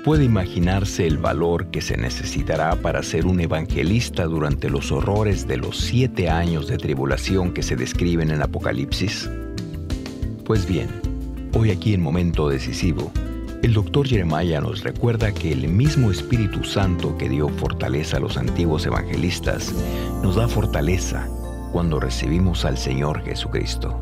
Puede imaginarse el valor que se necesitará para ser un evangelista durante los horrores de los 7 años de tribulación que se describen en Apocalipsis. Pues bien, hoy aquí en Momento Decisivo, el Dr. Jeremiah nos recuerda que el mismo Espíritu Santo que dio fortaleza a los antiguos evangelistas, nos da fortaleza cuando recibimos al Señor Jesucristo.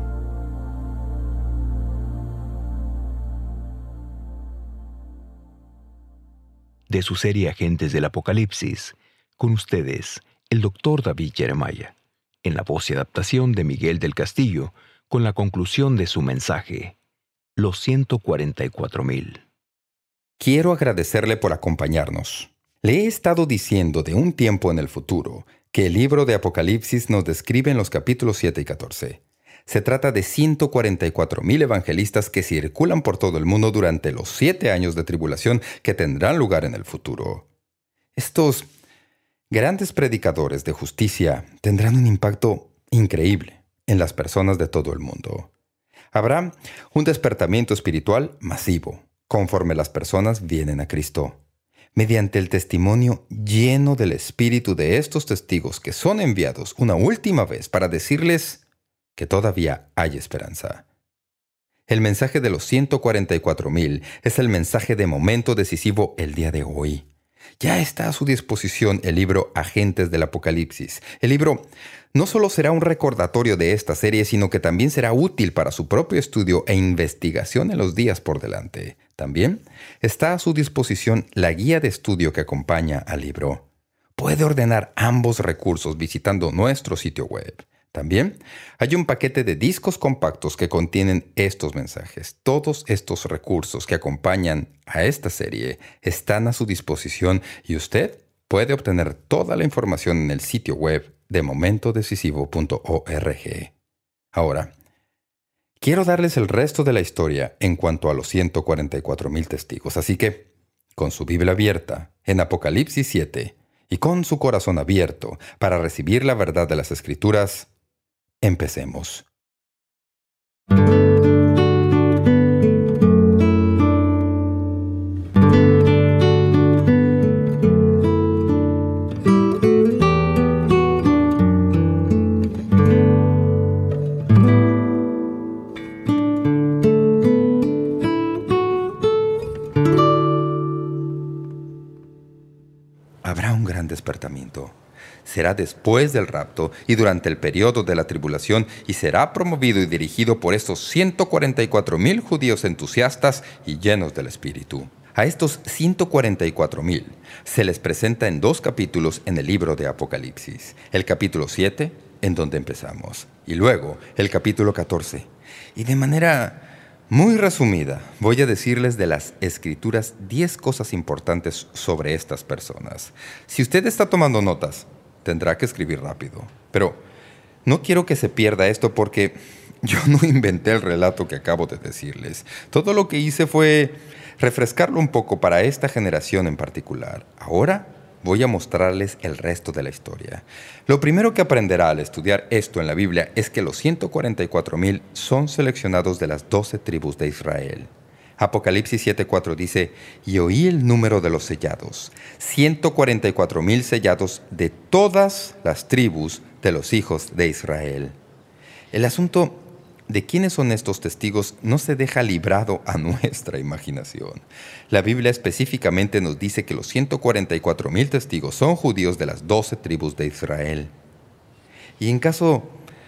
De su serie Agentes del Apocalipsis, con ustedes, el Dr. David Jeremiah, en la voz y adaptación de Miguel del Castillo, con la conclusión de su mensaje, Los 144,000. Quiero agradecerle por acompañarnos. Le he estado diciendo de un tiempo en el futuro que el libro de Apocalipsis nos describe en los capítulos 7 y 14. Se trata de 144,000 evangelistas que circulan por todo el mundo durante los 7 años de tribulación que tendrán lugar en el futuro. Estos grandes predicadores de justicia tendrán un impacto increíble en las personas de todo el mundo. Habrá un despertamiento espiritual masivo conforme las personas vienen a Cristo. Mediante el testimonio lleno del espíritu de estos testigos que son enviados una última vez para decirles que todavía hay esperanza. El mensaje de los 144,000 es el mensaje de momento decisivo el día de hoy. Ya está a su disposición el libro Agentes del Apocalipsis. El libro no solo será un recordatorio de esta serie, sino que también será útil para su propio estudio e investigación en los días por delante. También está a su disposición la guía de estudio que acompaña al libro. Puede ordenar ambos recursos visitando nuestro sitio web. También hay un paquete de discos compactos que contienen estos mensajes. Todos estos recursos que acompañan a esta serie están a su disposición y usted puede obtener toda la información en el sitio web de momentodecisivo.org. Ahora, quiero darles el resto de la historia en cuanto a los 144,000 testigos. Así que, con su Biblia abierta en Apocalipsis 7 y con su corazón abierto para recibir la verdad de las Escrituras, empecemos. Habrá un gran despertamiento. Será después del rapto y durante el periodo de la tribulación y será promovido y dirigido por estos 144,000 judíos entusiastas y llenos del Espíritu. A estos 144,000 se les presenta en 2 capítulos en el libro de Apocalipsis. El capítulo 7, en donde empezamos, y luego el capítulo 14. Y de manera muy resumida, voy a decirles de las Escrituras 10 cosas importantes sobre estas personas. Si usted está tomando notas, tendrá que escribir rápido. Pero no quiero que se pierda esto porque yo no inventé el relato que acabo de decirles. Todo lo que hice fue refrescarlo un poco para esta generación en particular. Ahora voy a mostrarles el resto de la historia. Lo primero que aprenderá al estudiar esto en la Biblia es que los 144,000 son seleccionados de las 12 tribus de Israel. Apocalipsis 7:4 dice: «Y oí el número de los sellados, 144,000 sellados de todas las tribus de los hijos de Israel». El asunto de quiénes son estos testigos no se deja librado a nuestra imaginación. La Biblia específicamente nos dice que los 144,000 testigos son judíos de las 12 tribus de Israel. Y en caso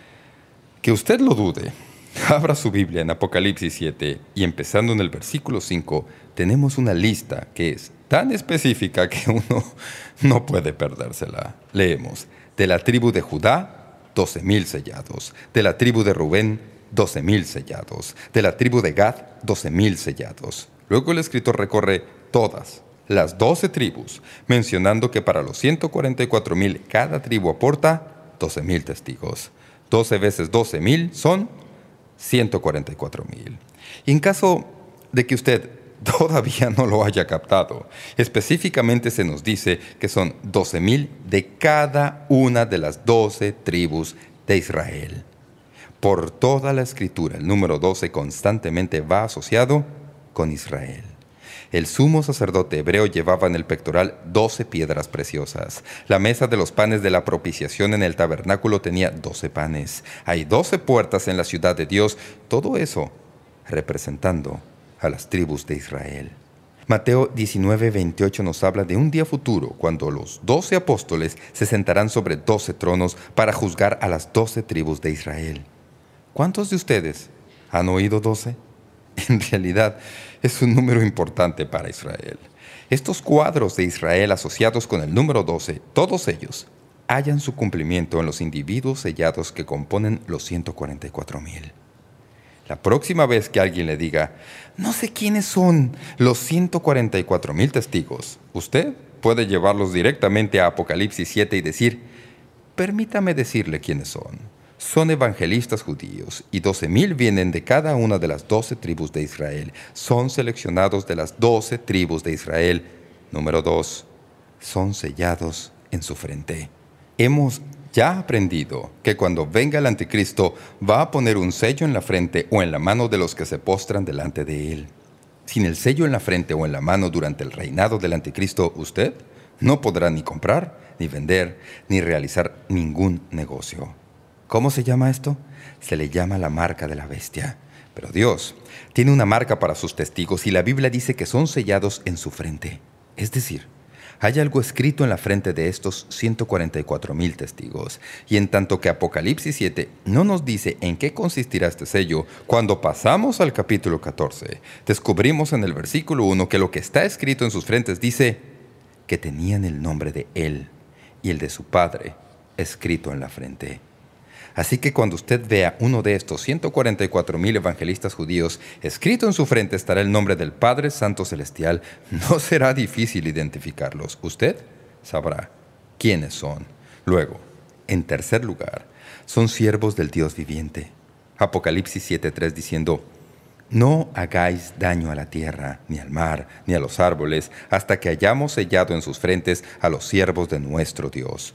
que usted lo dude, abra su Biblia en Apocalipsis 7 y empezando en el versículo 5 tenemos una lista que es tan específica que uno no puede perdérsela. Leemos: de la tribu de Judá, 12,000 sellados. De la tribu de Rubén, 12,000 sellados. De la tribu de Gad, 12,000 sellados. Luego el escritor recorre todas las 12 tribus, mencionando que para los 144,000 cada tribu aporta 12,000 testigos. 12 veces 12,000 son 144,000. Y en caso de que usted todavía no lo haya captado, específicamente se nos dice que son 12,000 de cada una de las 12 tribus de Israel. Por toda la Escritura, el número 12 constantemente va asociado con Israel. El sumo sacerdote hebreo llevaba en el pectoral 12 piedras preciosas. La mesa de los panes de la propiciación en el tabernáculo tenía 12 panes. Hay 12 puertas en la ciudad de Dios. Todo eso representando a las tribus de Israel. Mateo 19:28 nos habla de un día futuro cuando los 12 apóstoles se sentarán sobre 12 tronos para juzgar a las 12 tribus de Israel. ¿Cuántos de ustedes han oído 12? En realidad, es un número importante para Israel. Estos cuadros de Israel asociados con el número 12, todos ellos, hallan su cumplimiento en los individuos sellados que componen los 144,000. La próxima vez que alguien le diga, no sé quiénes son los 144,000 testigos, usted puede llevarlos directamente a Apocalipsis 7 y decir, permítame decirle quiénes son. Son evangelistas judíos y 12,000 vienen de cada una de las 12 tribus de Israel. Son seleccionados de las 12 tribus de Israel. Número 2. Son sellados en su frente. Hemos ya aprendido que cuando venga el anticristo va a poner un sello en la frente o en la mano de los que se postran delante de él. Sin el sello en la frente o en la mano durante el reinado del anticristo, usted no podrá ni comprar, ni vender, ni realizar ningún negocio. ¿Cómo se llama esto? Se le llama la marca de la bestia. Pero Dios tiene una marca para sus testigos y la Biblia dice que son sellados en su frente. Es decir, hay algo escrito en la frente de estos 144,000 testigos. Y en tanto que Apocalipsis 7 no nos dice en qué consistirá este sello, cuando pasamos al capítulo 14, descubrimos en el versículo 1 que lo que está escrito en sus frentes dice que tenían el nombre de Él y el de su Padre escrito en la frente. Así que cuando usted vea uno de estos 144,000 evangelistas judíos, escrito en su frente estará el nombre del Padre Santo Celestial. No será difícil identificarlos. Usted sabrá quiénes son. Luego, en tercer lugar, son siervos del Dios viviente. Apocalipsis 7:3 diciendo, no hagáis daño a la tierra, ni al mar, ni a los árboles, hasta que hayamos sellado en sus frentes a los siervos de nuestro Dios.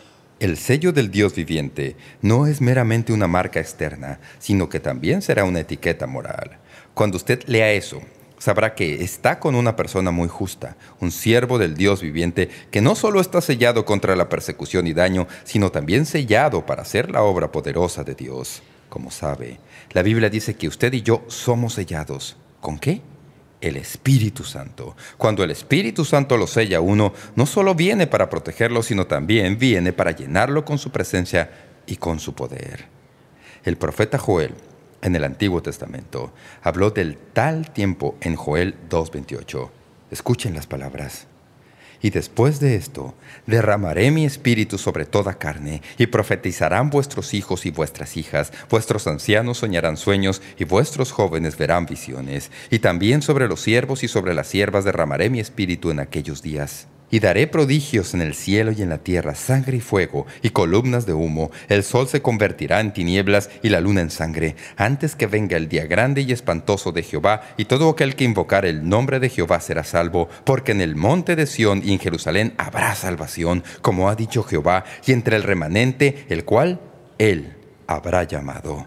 El sello del Dios viviente no es meramente una marca externa, sino que también será una etiqueta moral. Cuando usted lea eso, sabrá que está con una persona muy justa, un siervo del Dios viviente que no solo está sellado contra la persecución y daño, sino también sellado para hacer la obra poderosa de Dios. Como sabe, la Biblia dice que usted y yo somos sellados. ¿Con qué? El Espíritu Santo. Cuando el Espíritu Santo lo sella a uno, no solo viene para protegerlo, sino también viene para llenarlo con su presencia y con su poder. El profeta Joel, en el Antiguo Testamento, habló del tal tiempo en Joel 2:28. Escuchen las palabras. Y después de esto, derramaré mi espíritu sobre toda carne, y profetizarán vuestros hijos y vuestras hijas, vuestros ancianos soñarán sueños, y vuestros jóvenes verán visiones. Y también sobre los siervos y sobre las siervas derramaré mi espíritu en aquellos días. Y daré prodigios en el cielo y en la tierra, sangre y fuego, y columnas de humo. El sol se convertirá en tinieblas y la luna en sangre, antes que venga el día grande y espantoso de Jehová, y todo aquel que invocare el nombre de Jehová será salvo, porque en el monte de Sión y en Jerusalén habrá salvación, como ha dicho Jehová, y entre el remanente, el cual Él habrá llamado.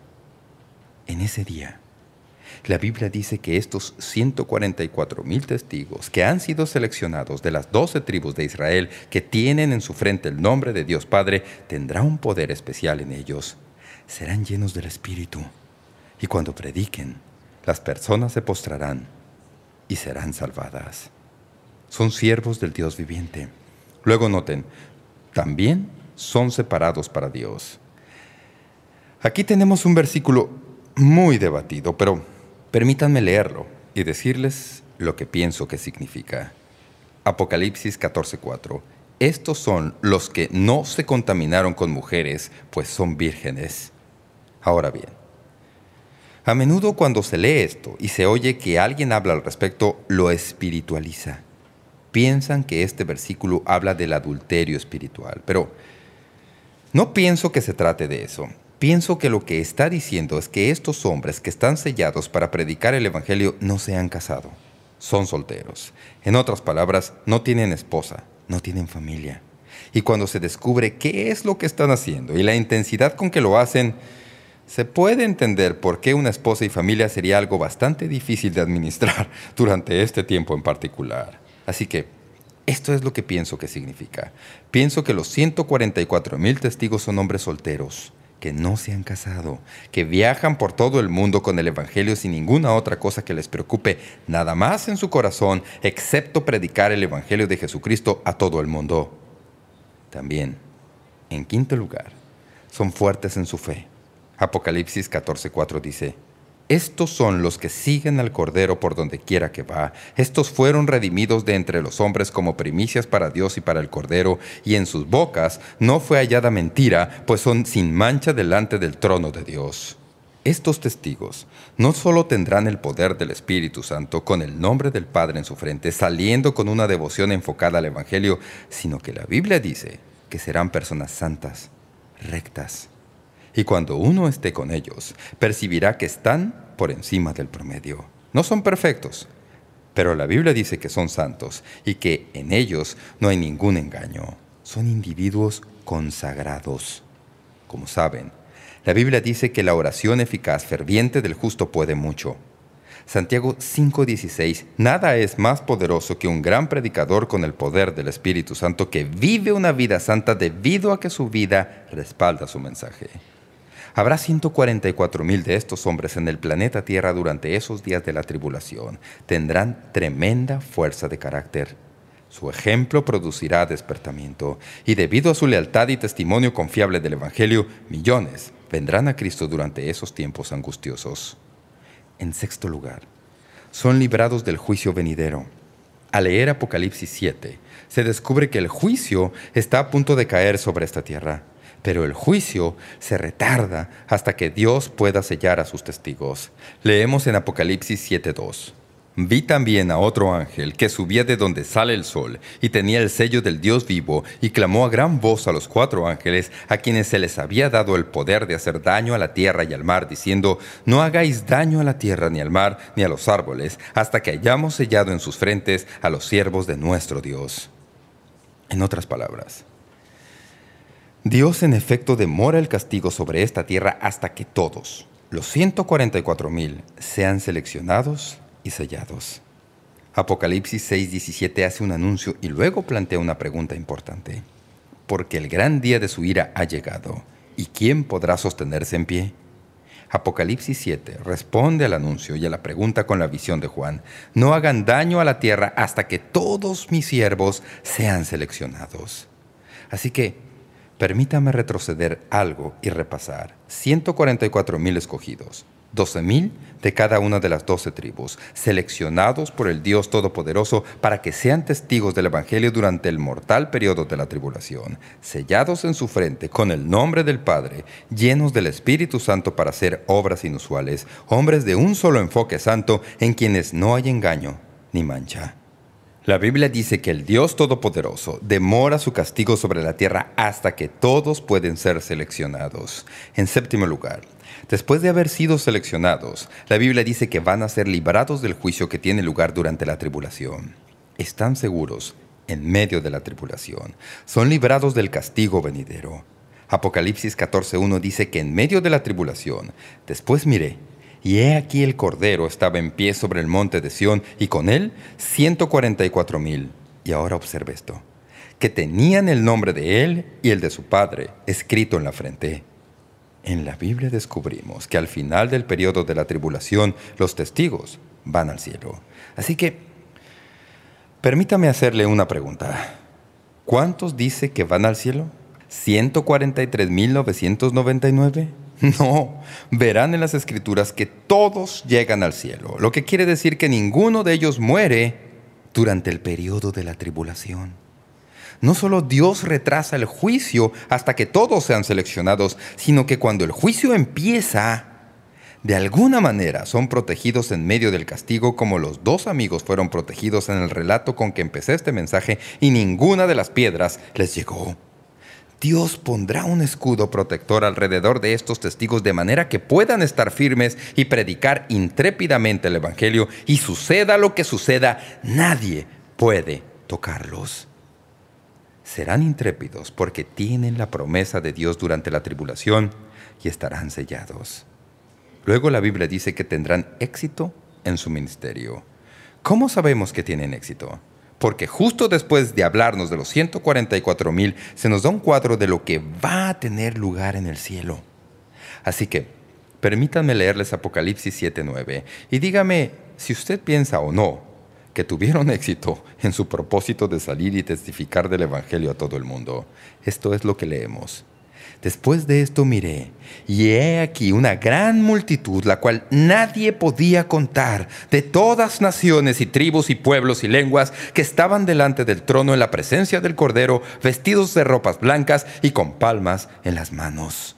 En ese día, la Biblia dice que estos 144,000 testigos que han sido seleccionados de las 12 tribus de Israel, que tienen en su frente el nombre de Dios Padre, tendrá un poder especial en ellos. Serán llenos del Espíritu. Y cuando prediquen, las personas se postrarán y serán salvadas. Son siervos del Dios viviente. Luego noten, también son separados para Dios. Aquí tenemos un versículo muy debatido, pero permítanme leerlo y decirles lo que pienso que significa. Apocalipsis 14:4. Estos son los que no se contaminaron con mujeres, pues son vírgenes. Ahora bien, a menudo cuando se lee esto y se oye que alguien habla al respecto, lo espiritualiza. Piensan que este versículo habla del adulterio espiritual, pero no pienso que se trate de eso. Pienso que lo que está diciendo es que estos hombres que están sellados para predicar el Evangelio no se han casado. Son solteros. En otras palabras, no tienen esposa, no tienen familia. Y cuando se descubre qué es lo que están haciendo y la intensidad con que lo hacen, Se puede entender por qué una esposa y familia sería algo bastante difícil de administrar durante este tiempo en particular. Así que, esto es lo que pienso que significa. Pienso que los 144,000 testigos son hombres solteros, que no se han casado, que viajan por todo el mundo con el Evangelio sin ninguna otra cosa que les preocupe nada más en su corazón, excepto predicar el Evangelio de Jesucristo a todo el mundo. También, en quinto lugar, son fuertes en su fe. Apocalipsis 14:4 dice: «Estos son los que siguen al Cordero por donde quiera que va. Estos fueron redimidos de entre los hombres como primicias para Dios y para el Cordero, y en sus bocas no fue hallada mentira, pues son sin mancha delante del trono de Dios». Estos testigos no solo tendrán el poder del Espíritu Santo con el nombre del Padre en su frente, saliendo con una devoción enfocada al Evangelio, sino que la Biblia dice que serán personas santas, rectas. Y cuando uno esté con ellos, percibirá que están por encima del promedio. No son perfectos, pero la Biblia dice que son santos y que en ellos no hay ningún engaño. Son individuos consagrados. Como saben, la Biblia dice que la oración eficaz, ferviente del justo puede mucho. Santiago 5:16, nada es más poderoso que un gran predicador con el poder del Espíritu Santo que vive una vida santa debido a que su vida respalda su mensaje. Habrá 144,000 de estos hombres en el planeta Tierra durante esos días de la tribulación. Tendrán tremenda fuerza de carácter. Su ejemplo producirá despertamiento, y debido a su lealtad y testimonio confiable del Evangelio, millones vendrán a Cristo durante esos tiempos angustiosos. En sexto lugar, son librados del juicio venidero. Al leer Apocalipsis 7, se descubre que el juicio está a punto de caer sobre esta tierra. Pero el juicio se retarda hasta que Dios pueda sellar a sus testigos. Leemos en Apocalipsis 7:2. «Vi también a otro ángel que subía de donde sale el sol, y tenía el sello del Dios vivo, y clamó a gran voz a los 4 ángeles, a quienes se les había dado el poder de hacer daño a la tierra y al mar, diciendo: No hagáis daño a la tierra, ni al mar, ni a los árboles, hasta que hayamos sellado en sus frentes a los siervos de nuestro Dios». En otras palabras, Dios en efecto demora el castigo sobre esta tierra hasta que todos, los 144,000, sean seleccionados y sellados. Apocalipsis 6:17 hace un anuncio y luego plantea una pregunta importante. Porque el gran día de su ira ha llegado, ¿y quién podrá sostenerse en pie? Apocalipsis 7 responde al anuncio y a la pregunta con la visión de Juan. No hagan daño a la tierra hasta que todos mis siervos sean seleccionados. Así que, permítame retroceder algo y repasar. 144,000 escogidos, 12,000 de cada una de las 12 tribus, seleccionados por el Dios Todopoderoso para que sean testigos del Evangelio durante el mortal periodo de la tribulación, sellados en su frente con el nombre del Padre, llenos del Espíritu Santo para hacer obras inusuales, hombres de un solo enfoque santo en quienes no hay engaño ni mancha. La Biblia dice que el Dios Todopoderoso demora su castigo sobre la tierra hasta que todos pueden ser seleccionados. En séptimo lugar, después de haber sido seleccionados, la Biblia dice que van a ser librados del juicio que tiene lugar durante la tribulación. Están seguros en medio de la tribulación. Son librados del castigo venidero. Apocalipsis 14:1 dice que en medio de la tribulación, después miré, y he aquí el Cordero estaba en pie sobre el monte de Sión, y con él 144,000. Y ahora observe esto, que tenían el nombre de él y el de su Padre escrito en la frente. En la Biblia descubrimos que al final del periodo de la tribulación, los testigos van al cielo. Así que, permítame hacerle una pregunta. ¿Cuántos dice que van al cielo? ¿143,999? No, verán en las Escrituras que todos llegan al cielo, lo que quiere decir que ninguno de ellos muere durante el periodo de la tribulación. No solo Dios retrasa el juicio hasta que todos sean seleccionados, sino que cuando el juicio empieza, de alguna manera son protegidos en medio del castigo, como los 2 amigos fueron protegidos en el relato con que empecé este mensaje, y ninguna de las piedras les llegó. Dios pondrá un escudo protector alrededor de estos testigos de manera que puedan estar firmes y predicar intrépidamente el Evangelio, y suceda lo que suceda, nadie puede tocarlos. Serán intrépidos porque tienen la promesa de Dios durante la tribulación y estarán sellados. Luego la Biblia dice que tendrán éxito en su ministerio. ¿Cómo sabemos que tienen éxito? Porque justo después de hablarnos de los 144,000, se nos da un cuadro de lo que va a tener lugar en el cielo. Así que, permítanme leerles Apocalipsis 7:9 y dígame si usted piensa o no que tuvieron éxito en su propósito de salir y testificar del Evangelio a todo el mundo. Esto es lo que leemos. Después de esto miré, y he aquí una gran multitud, la cual nadie podía contar, de todas naciones y tribus y pueblos y lenguas, que estaban delante del trono en la presencia del Cordero, vestidos de ropas blancas y con palmas en las manos.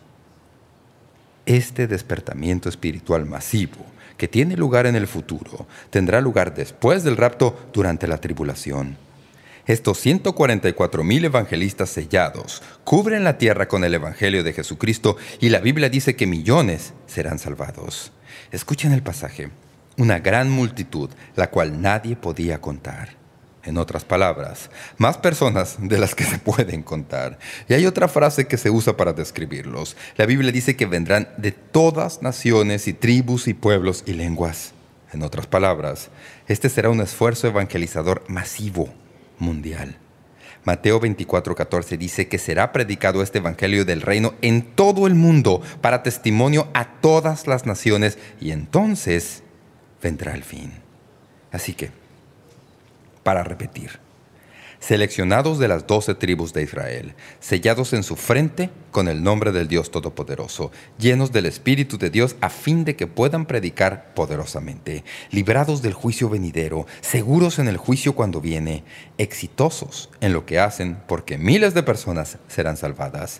Este despertamiento espiritual masivo, que tiene lugar en el futuro, tendrá lugar después del rapto durante la tribulación. Estos 144,000 evangelistas sellados cubren la tierra con el Evangelio de Jesucristo y la Biblia dice que millones serán salvados. Escuchen el pasaje. Una gran multitud, la cual nadie podía contar. En otras palabras, más personas de las que se pueden contar. Y hay otra frase que se usa para describirlos. La Biblia dice que vendrán de todas naciones y tribus y pueblos y lenguas. En otras palabras, este será un esfuerzo evangelizador masivo, mundial. Mateo 24:14 dice que será predicado este evangelio del reino en todo el mundo para testimonio a todas las naciones y entonces vendrá el fin. Así que, para repetir, seleccionados de las 12 tribus de Israel, sellados en su frente con el nombre del Dios Todopoderoso, llenos del Espíritu de Dios a fin de que puedan predicar poderosamente, librados del juicio venidero, seguros en el juicio cuando viene, exitosos en lo que hacen porque miles de personas serán salvadas.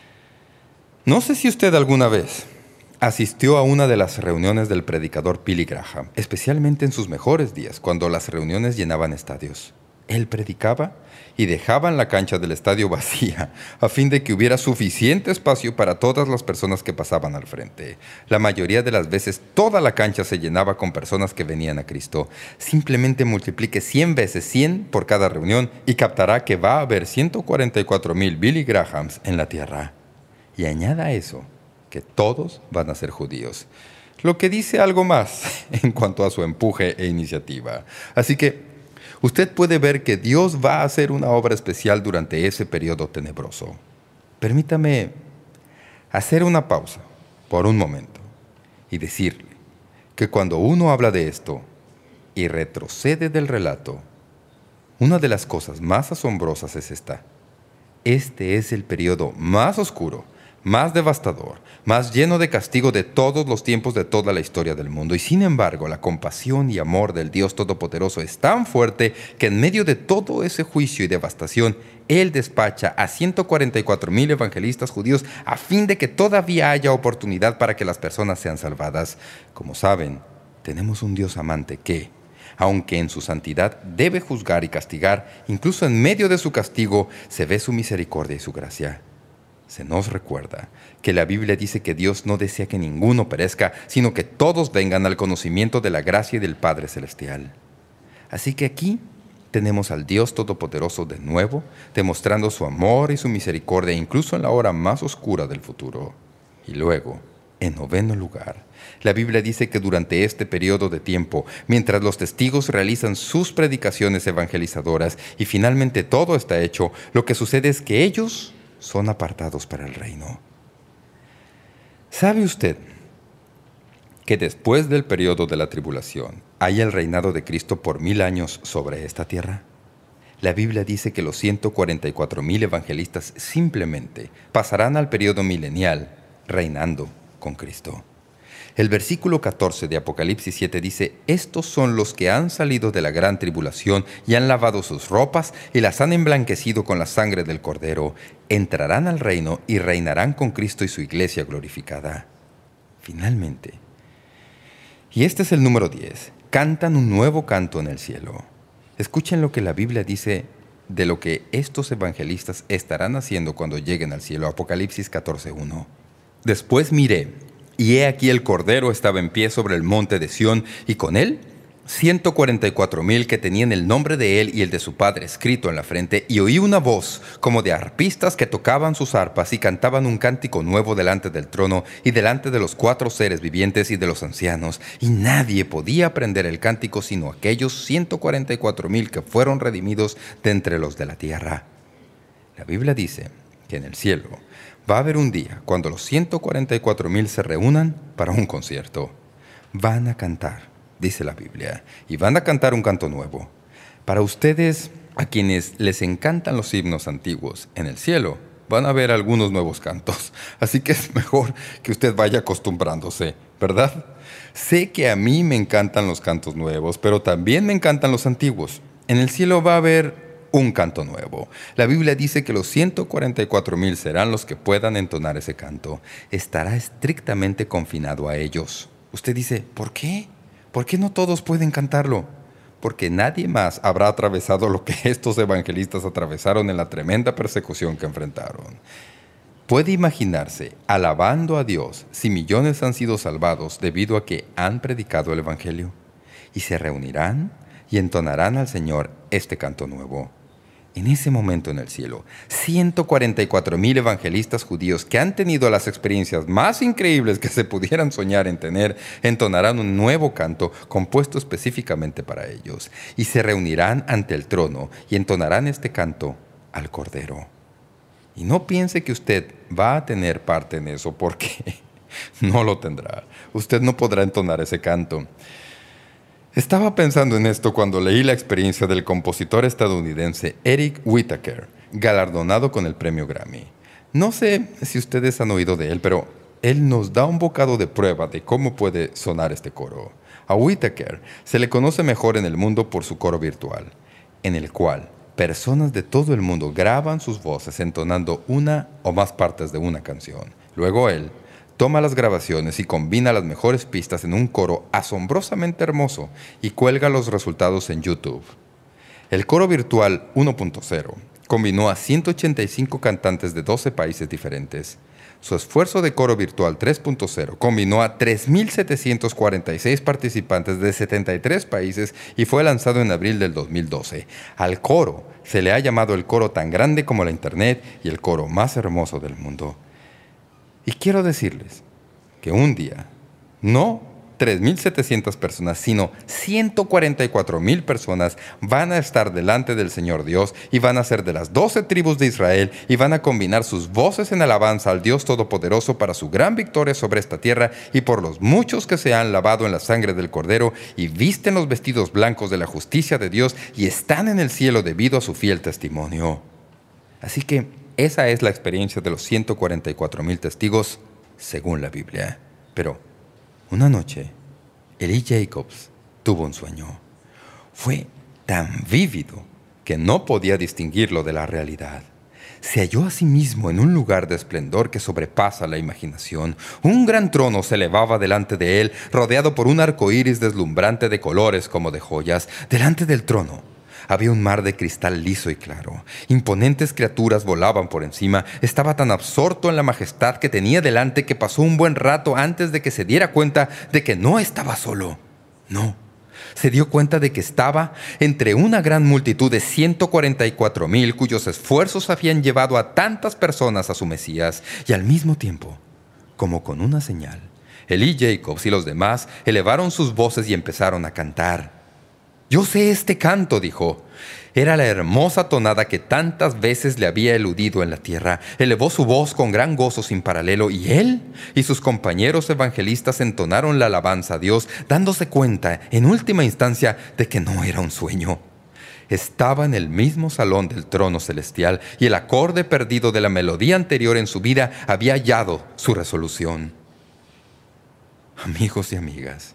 No sé si usted alguna vez asistió a una de las reuniones del predicador Billy Graham, especialmente en sus mejores días, cuando las reuniones llenaban estadios. Él predicaba y dejaban la cancha del estadio vacía a fin de que hubiera suficiente espacio para todas las personas que pasaban al frente. La mayoría de las veces toda la cancha se llenaba con personas que venían a Cristo. Simplemente multiplique 100 veces 100 por cada reunión y captará que va a haber 144,000 Billy Grahams en la tierra. Y añada a eso que todos van a ser judíos, lo que dice algo más en cuanto a su empuje e iniciativa. Así que usted puede ver que Dios va a hacer una obra especial durante ese periodo tenebroso. Permítame hacer una pausa por un momento y decirle que cuando uno habla de esto y retrocede del relato, una de las cosas más asombrosas es esta. Este es el periodo más oscuro, más devastador, más lleno de castigo de todos los tiempos de toda la historia del mundo. Y sin embargo, la compasión y amor del Dios Todopoderoso es tan fuerte que en medio de todo ese juicio y devastación, Él despacha a 144,000 evangelistas judíos a fin de que todavía haya oportunidad para que las personas sean salvadas. Como saben, tenemos un Dios amante que, aunque en su santidad debe juzgar y castigar, incluso en medio de su castigo se ve su misericordia y su gracia. Se nos recuerda que la Biblia dice que Dios no desea que ninguno perezca, sino que todos vengan al conocimiento de la gracia del Padre Celestial. Así que aquí tenemos al Dios Todopoderoso de nuevo, demostrando su amor y su misericordia incluso en la hora más oscura del futuro. Y luego, en noveno lugar, la Biblia dice que durante este periodo de tiempo, mientras los testigos realizan sus predicaciones evangelizadoras y finalmente todo está hecho, lo que sucede es que ellos son apartados para el reino. ¿Sabe usted que después del periodo de la tribulación hay el reinado de Cristo por 1000 años sobre esta tierra? La Biblia dice que los 144,000 evangelistas simplemente pasarán al periodo milenial reinando con Cristo. El versículo 14 de Apocalipsis 7 dice: «Estos son los que han salido de la gran tribulación y han lavado sus ropas y las han emblanquecido con la sangre del Cordero. Entrarán al reino y reinarán con Cristo y su iglesia glorificada». Finalmente, y este es el número 10, cantan un nuevo canto en el cielo. Escuchen lo que la Biblia dice de lo que estos evangelistas estarán haciendo cuando lleguen al cielo. Apocalipsis 14:1. «Después miré, y he aquí el Cordero estaba en pie sobre el monte de Sión, y con él 144,000 que tenían el nombre de él y el de su padre escrito en la frente, y oí una voz como de arpistas que tocaban sus arpas y cantaban un cántico nuevo delante del trono y delante de los 4 seres vivientes y de los ancianos, y nadie podía aprender el cántico sino aquellos 144,000 que fueron redimidos de entre los de la tierra. La Biblia dice que en el cielo va a haber un día cuando los 144,000 se reúnan para un concierto. Van a cantar, dice la Biblia, y van a cantar un canto nuevo. Para ustedes, a quienes les encantan los himnos antiguos, en el cielo van a haber algunos nuevos cantos. Así que es mejor que usted vaya acostumbrándose, ¿verdad? Sé que a mí me encantan los cantos nuevos, pero también me encantan los antiguos. En el cielo va a haber un canto nuevo. La Biblia dice que los 144,000 serán los que puedan entonar ese canto. Estará estrictamente confinado a ellos. Usted dice, ¿por qué? ¿Por qué no todos pueden cantarlo? Porque nadie más habrá atravesado lo que estos evangelistas atravesaron en la tremenda persecución que enfrentaron. ¿Puede imaginarse alabando a Dios si millones han sido salvados debido a que han predicado el Evangelio? Y se reunirán y entonarán al Señor este canto nuevo. En ese momento en el cielo, 144,000 evangelistas judíos que han tenido las experiencias más increíbles que se pudieran soñar en tener, entonarán un nuevo canto compuesto específicamente para ellos, y se reunirán ante el trono y entonarán este canto al Cordero. Y no piense que usted va a tener parte en eso, porque no lo tendrá. Usted no podrá entonar ese canto. Estaba pensando en esto cuando leí la experiencia del compositor estadounidense Eric Whitacre, galardonado con el premio Grammy. No sé si ustedes han oído de él, pero él nos da un bocado de prueba de cómo puede sonar este coro. A Whitacre se le conoce mejor en el mundo por su coro virtual, en el cual personas de todo el mundo graban sus voces entonando una o más partes de una canción. Luego él toma las grabaciones y combina las mejores pistas en un coro asombrosamente hermoso y cuelga los resultados en YouTube. El coro virtual 1.0 combinó a 185 cantantes de 12 países diferentes. Su esfuerzo de coro virtual 3.0 combinó a 3,746 participantes de 73 países y fue lanzado en abril del 2012. Al coro se le ha llamado el coro tan grande como la Internet y el coro más hermoso del mundo. Y quiero decirles que un día, no 3,700 personas, sino 144,000 personas van a estar delante del Señor Dios y van a ser de las 12 tribus de Israel y van a combinar sus voces en alabanza al Dios Todopoderoso para su gran victoria sobre esta tierra y por los muchos que se han lavado en la sangre del Cordero y visten los vestidos blancos de la justicia de Dios y están en el cielo debido a su fiel testimonio. Así que esa es la experiencia de los 144,000 testigos según la Biblia. Pero una noche, Eli Jacobs tuvo un sueño. Fue tan vívido que no podía distinguirlo de la realidad. Se halló a sí mismo en un lugar de esplendor que sobrepasa la imaginación. Un gran trono se elevaba delante de él, rodeado por un arco iris deslumbrante de colores como de joyas. Delante del trono había un mar de cristal liso y claro. Imponentes criaturas volaban por encima. Estaba tan absorto en la majestad que tenía delante que pasó un buen rato antes de que se diera cuenta de que no estaba solo. No, se dio cuenta de que estaba entre una gran multitud de 144,000 cuyos esfuerzos habían llevado a tantas personas a su Mesías. Y al mismo tiempo, como con una señal, Eli Jacobs y los demás elevaron sus voces y empezaron a cantar. «Yo sé este canto», dijo. Era la hermosa tonada que tantas veces le había eludido en la tierra. Elevó su voz con gran gozo sin paralelo, y él y sus compañeros evangelistas entonaron la alabanza a Dios, dándose cuenta, en última instancia, de que no era un sueño. Estaba en el mismo salón del trono celestial, y el acorde perdido de la melodía anterior en su vida había hallado su resolución. Amigos y amigas,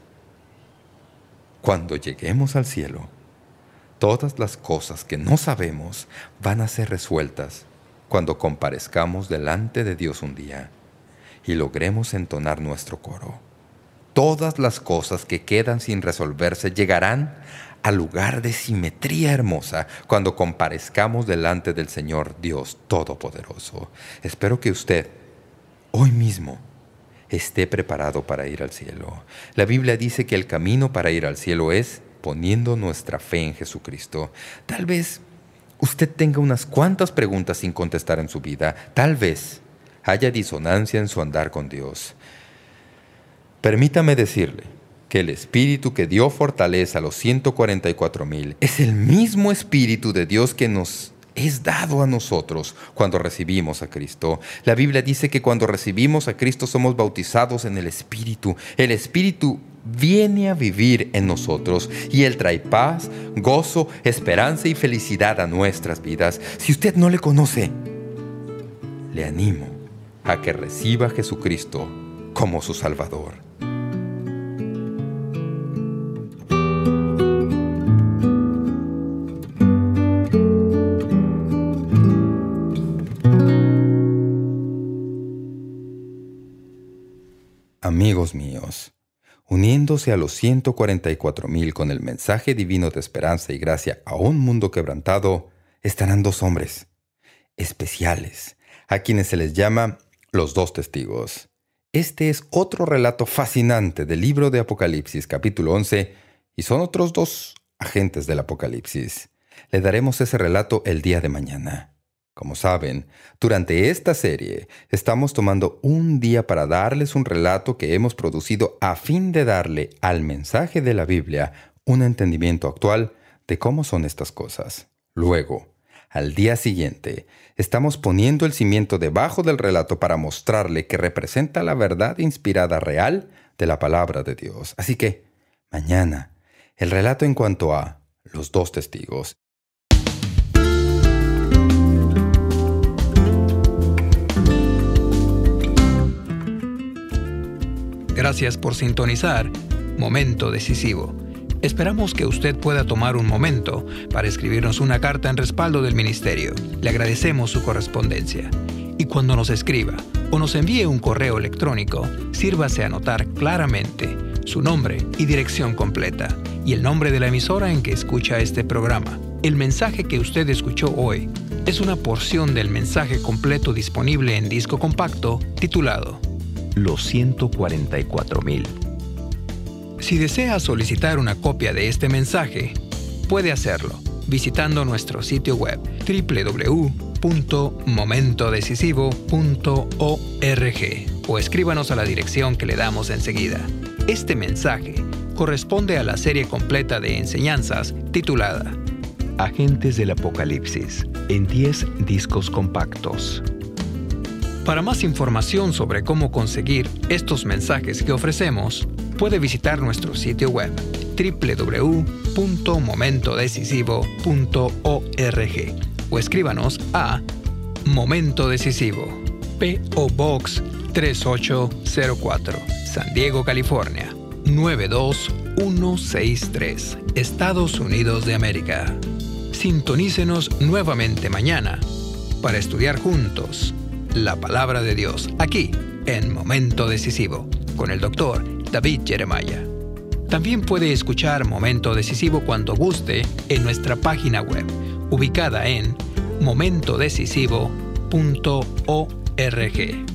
cuando lleguemos al cielo, todas las cosas que no sabemos van a ser resueltas cuando comparezcamos delante de Dios un día y logremos entonar nuestro coro. Todas las cosas que quedan sin resolverse llegarán al lugar de simetría hermosa cuando comparezcamos delante del Señor Dios Todopoderoso. Espero que usted, hoy mismo, esté preparado para ir al cielo. La Biblia dice que el camino para ir al cielo es poniendo nuestra fe en Jesucristo. Tal vez usted tenga unas cuantas preguntas sin contestar en su vida. Tal vez haya disonancia en su andar con Dios. Permítame decirle que el Espíritu que dio fortaleza a los 144,000 es el mismo Espíritu de Dios que nos es dado a nosotros cuando recibimos a Cristo. La Biblia dice que cuando recibimos a Cristo somos bautizados en el Espíritu. El Espíritu viene a vivir en nosotros y Él trae paz, gozo, esperanza y felicidad a nuestras vidas. Si usted no le conoce, le animo a que reciba a Jesucristo como su Salvador. Amigos míos, uniéndose a los 144,000 con el mensaje divino de esperanza y gracia a un mundo quebrantado, estarán dos hombres especiales, a quienes se les llama los dos testigos. Este es otro relato fascinante del libro de Apocalipsis, capítulo 11, y son otros dos agentes del Apocalipsis. Le daremos ese relato el día de mañana. Como saben, durante esta serie estamos tomando un día para darles un relato que hemos producido a fin de darle al mensaje de la Biblia un entendimiento actual de cómo son estas cosas. Luego, al día siguiente, estamos poniendo el cimiento debajo del relato para mostrarle que representa la verdad inspirada real de la palabra de Dios. Así que, mañana, el relato en cuanto a los dos testigos. Gracias por sintonizar Momento Decisivo. Esperamos que usted pueda tomar un momento para escribirnos una carta en respaldo del ministerio. Le agradecemos su correspondencia. Y cuando nos escriba o nos envíe un correo electrónico, sírvase a anotar claramente su nombre y dirección completa y el nombre de la emisora en que escucha este programa. El mensaje que usted escuchó hoy es una porción del mensaje completo disponible en disco compacto titulado Los 144,000. Si desea solicitar una copia de este mensaje, puede hacerlo visitando nuestro sitio web www.momentodecisivo.org o escríbanos a la dirección que le damos enseguida. Este mensaje corresponde a la serie completa de enseñanzas titulada Agentes del Apocalipsis, en 10 discos compactos. Para más información sobre cómo conseguir estos mensajes que ofrecemos, puede visitar nuestro sitio web www.momentodecisivo.org o escríbanos a Momento Decisivo, P.O. Box 3804, San Diego, California, 92163, Estados Unidos de América. Sintonícenos nuevamente mañana para estudiar juntos la Palabra de Dios, aquí en Momento Decisivo, con el Dr. David Jeremiah. También puede escuchar Momento Decisivo cuando guste en nuestra página web, ubicada en momentodecisivo.org.